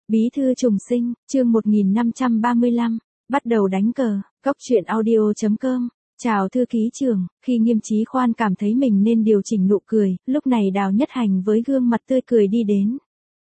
Bí thư trùng sinh, chương 1535, bắt đầu đánh cờ, góc truyện audio.com. Chào thư ký trưởng, khi Nghiêm Chí Khoan cảm thấy mình nên điều chỉnh nụ cười, lúc này Đào Nhất Hành với gương mặt tươi cười đi đến.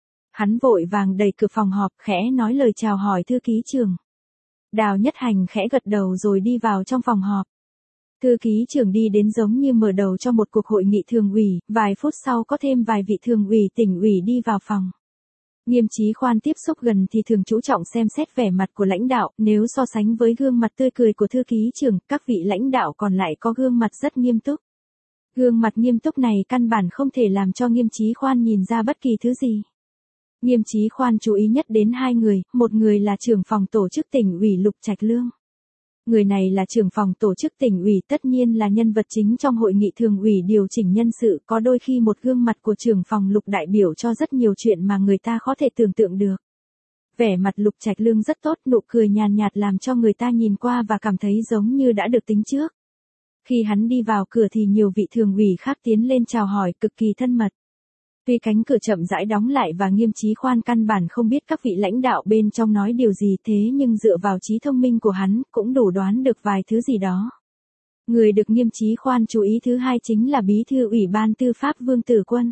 Hắn vội vàng đẩy cửa phòng họp, khẽ nói lời chào hỏi thư ký trưởng. Đào Nhất Hành khẽ gật đầu rồi đi vào trong phòng họp. Thư ký trưởng đi đến giống như mở đầu cho một cuộc hội nghị thường ủy, vài phút sau có thêm vài vị thường ủy tỉnh ủy đi vào phòng. Nghiêm Chí Khoan tiếp xúc gần thì thường chú trọng xem xét vẻ mặt của lãnh đạo, nếu so sánh với gương mặt tươi cười của thư ký trưởng, các vị lãnh đạo còn lại có gương mặt rất nghiêm túc. Gương mặt nghiêm túc này căn bản không thể làm cho Nghiêm Chí Khoan nhìn ra bất kỳ thứ gì. Nghiêm Chí Khoan chú ý nhất đến hai người, một người là trưởng phòng tổ chức tỉnh ủy Lục Trạch Lương. Người này là trưởng phòng tổ chức tỉnh ủy, tất nhiên là nhân vật chính trong hội nghị thường ủy điều chỉnh nhân sự, có đôi khi một gương mặt của trưởng phòng Lục đại biểu cho rất nhiều chuyện mà người ta khó thể tưởng tượng được. Vẻ mặt Lục Trạch Lương rất tốt, nụ cười nhàn nhạt làm cho người ta nhìn qua và cảm thấy giống như đã được tính trước. Khi hắn đi vào cửa thì nhiều vị thường ủy khác tiến lên chào hỏi cực kỳ thân mật. Tuy cánh cửa chậm rãi đóng lại và Nghiêm Chí Khoan căn bản không biết các vị lãnh đạo bên trong nói điều gì, thế nhưng dựa vào trí thông minh của hắn cũng đủ đoán được vài thứ gì đó. Người được Nghiêm Chí Khoan chú ý thứ hai chính là Bí thư Ủy ban Tư pháp Vương Tử Quân.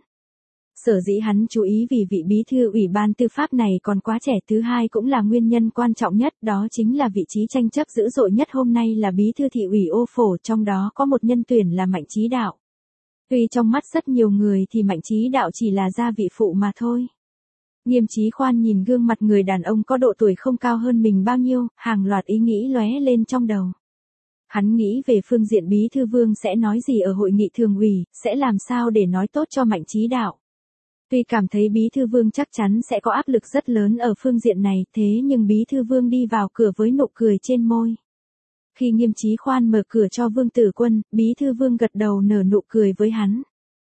Sở dĩ hắn chú ý vì vị Bí thư Ủy ban Tư pháp này còn quá trẻ, thứ hai cũng là nguyên nhân quan trọng nhất, đó chính là vị trí tranh chấp dữ dội nhất hôm nay là Bí thư Thị ủy Ô Phổ, trong đó có một nhân tuyển là Mạnh Chí Đạo. Tuy trong mắt rất nhiều người thì Mạnh Chí Đạo chỉ là gia vị phụ mà thôi. Nghiêm Chí Khoan nhìn gương mặt người đàn ông có độ tuổi không cao hơn mình bao nhiêu, hàng loạt ý nghĩ lóe lên trong đầu. Hắn nghĩ về phương diện Bí thư Vương sẽ nói gì ở hội nghị thường ủy, sẽ làm sao để nói tốt cho Mạnh Chí Đạo. Tuy cảm thấy Bí thư Vương chắc chắn sẽ có áp lực rất lớn ở phương diện này, thế nhưng Bí thư Vương đi vào cửa với nụ cười trên môi. Khi Nghiêm Chí Khoan mở cửa cho Vương Tử Quân, Bí thư Vương gật đầu nở nụ cười với hắn.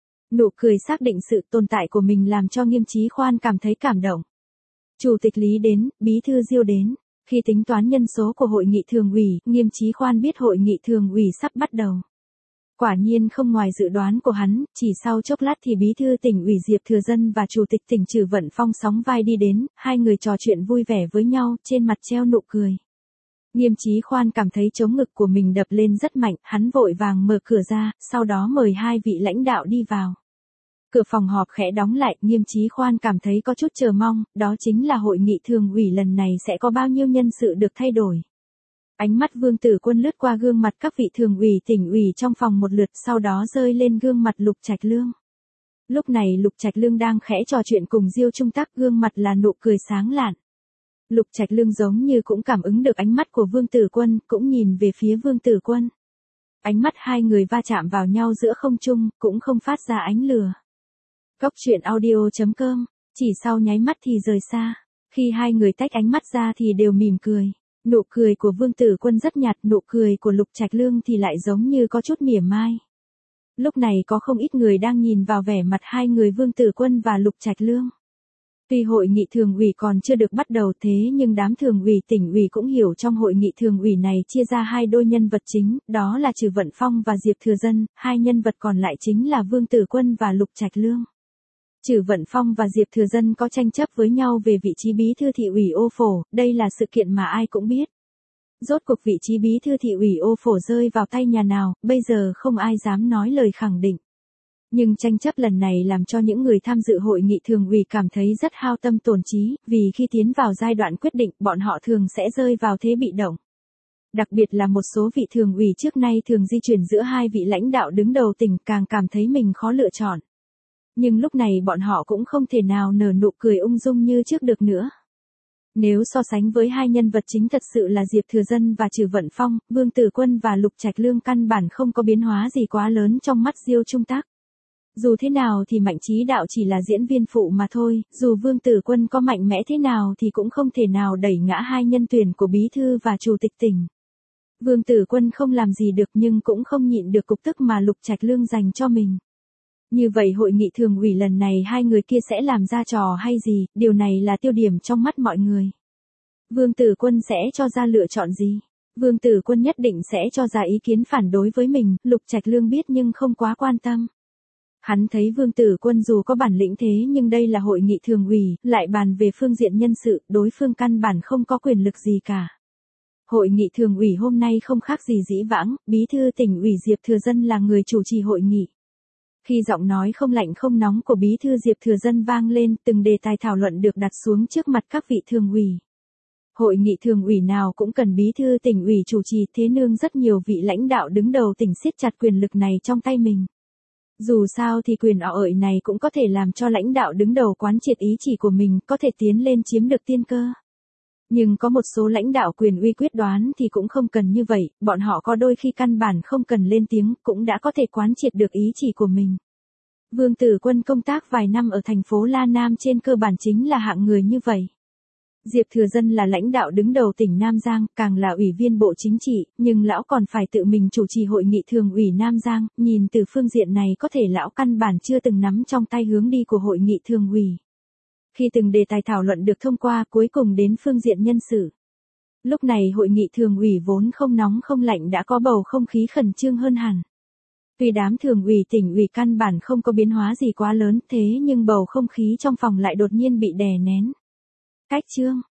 Nụ cười xác định sự tồn tại của mình làm cho Nghiêm Chí Khoan cảm thấy cảm động. Chủ tịch Lý đến, Bí thư Diêu đến. Khi tính toán nhân số của hội nghị thường ủy, Nghiêm Chí Khoan biết hội nghị thường ủy sắp bắt đầu. Quả nhiên không ngoài dự đoán của hắn, chỉ sau chốc lát thì Bí thư tỉnh ủy Diệp Thừa Dân và Chủ tịch tỉnh Trử Vận Phong sóng vai đi đến, hai người trò chuyện vui vẻ với nhau, trên mặt treo nụ cười. Nghiêm Chí Khoan cảm thấy trống ngực của mình đập lên rất mạnh, hắn vội vàng mở cửa ra, sau đó mời hai vị lãnh đạo đi vào. Cửa phòng họp khẽ đóng lại, Nghiêm Chí Khoan cảm thấy có chút chờ mong, đó chính là hội nghị thường ủy lần này sẽ có bao nhiêu nhân sự được thay đổi. Ánh mắt Vương Tử Quân lướt qua gương mặt các vị thường ủy tỉnh ủy trong phòng một lượt, sau đó rơi lên gương mặt Lục Trạch Lương. Lúc này Lục Trạch Lương đang khẽ trò chuyện cùng Diêu Trung Tắc, gương mặt là nụ cười sáng lạn. Lục Trạch Lương giống như cũng cảm ứng được ánh mắt của Vương Tử Quân, cũng nhìn về phía Vương Tử Quân. Ánh mắt hai người va chạm vào nhau giữa không trung, cũng không phát ra ánh lửa. Góc truyện audio.com, chỉ sau nháy mắt thì rời xa. Khi hai người tách ánh mắt ra thì đều mỉm cười. Nụ cười của Vương Tử Quân rất nhạt, nụ cười của Lục Trạch Lương thì lại giống như có chút mỉa mai. Lúc này có không ít người đang nhìn vào vẻ mặt hai người Vương Tử Quân và Lục Trạch Lương. Tuy hội nghị thường ủy còn chưa được bắt đầu, thế nhưng đám thường ủy tỉnh ủy cũng hiểu trong hội nghị thường ủy này chia ra hai đôi nhân vật chính, đó là Trử Vận Phong và Diệp Thừa Dân, hai nhân vật còn lại chính là Vương Tử Quân và Lục Trạch Lương. Trử Vận Phong và Diệp Thừa Dân có tranh chấp với nhau về vị trí Bí thư Thị ủy Ô Phổ, đây là sự kiện mà ai cũng biết. Rốt cuộc vị trí Bí thư Thị ủy Ô Phổ rơi vào tay nhà nào, bây giờ không ai dám nói lời khẳng định. Nhưng tranh chấp lần này làm cho những người tham dự hội nghị thường ủy cảm thấy rất hao tâm tổn trí, vì khi tiến vào giai đoạn quyết định, bọn họ thường sẽ rơi vào thế bị động. Đặc biệt là một số vị thường ủy trước nay thường di chuyển giữa hai vị lãnh đạo đứng đầu tỉnh, càng cảm thấy mình khó lựa chọn. Nhưng lúc này bọn họ cũng không thể nào nở nụ cười ung dung như trước được nữa. Nếu so sánh với hai nhân vật chính thật sự là Diệp Thừa Dân và Trử Vận Phong, Vương Tử Quân và Lục Trạch Lương căn bản không có biến hóa gì quá lớn trong mắt Diêu Trung Tắc. Dù thế nào thì Mạnh Chí Đạo chỉ là diễn viên phụ mà thôi, dù Vương Tử Quân có mạnh mẽ thế nào thì cũng không thể nào đẩy ngã hai nhân tuyển của Bí thư và Chủ tịch tỉnh. Vương Tử Quân không làm gì được nhưng cũng không nhịn được cục tức mà Lục Trạch Lương dành cho mình. Như vậy hội nghị thường ủy lần này hai người kia sẽ làm ra trò hay gì, điều này là tiêu điểm trong mắt mọi người. Vương Tử Quân sẽ cho ra lựa chọn gì? Vương Tử Quân nhất định sẽ cho ra ý kiến phản đối với mình, Lục Trạch Lương biết nhưng không quá quan tâm. Hắn thấy Vương Tử Quân dù có bản lĩnh thế nhưng đây là hội nghị thường ủy, lại bàn về phương diện nhân sự, đối phương căn bản không có quyền lực gì cả. Hội nghị thường ủy hôm nay không khác gì dĩ vãng, bí thư tỉnh ủy Diệp Thừa Dân là người chủ trì hội nghị. Khi giọng nói không lạnh không nóng của bí thư Diệp Thừa Dân vang lên, từng đề tài thảo luận được đặt xuống trước mặt các vị thường ủy. Hội nghị thường ủy nào cũng cần bí thư tỉnh ủy chủ trì, thế nương rất nhiều vị lãnh đạo đứng đầu tỉnh siết chặt quyền lực này trong tay mình. Dù sao thì quyền lợi này cũng có thể làm cho lãnh đạo đứng đầu quán triệt ý chỉ của mình, có thể tiến lên chiếm được tiên cơ. Nhưng có một số lãnh đạo quyền uy quyết đoán thì cũng không cần như vậy, bọn họ có đôi khi căn bản không cần lên tiếng cũng đã có thể quán triệt được ý chỉ của mình. Vương Tử Quân công tác vài năm ở thành phố La Nam trên cơ bản chính là hạng người như vậy. Diệp Thừa Dân là lãnh đạo đứng đầu tỉnh Nam Giang, càng là ủy viên Bộ Chính trị, nhưng lão còn phải tự mình chủ trì hội nghị thường ủy Nam Giang, nhìn từ phương diện này có thể lão căn bản chưa từng nắm trong tay hướng đi của hội nghị thường ủy. Khi từng đề tài thảo luận được thông qua, cuối cùng đến phương diện nhân sự. Lúc này hội nghị thường ủy vốn không nóng không lạnh đã có bầu không khí khẩn trương hơn hẳn. Tuy đám thường ủy tỉnh ủy căn bản không có biến hóa gì quá lớn, thế nhưng bầu không khí trong phòng lại đột nhiên bị đè nén. Cách chương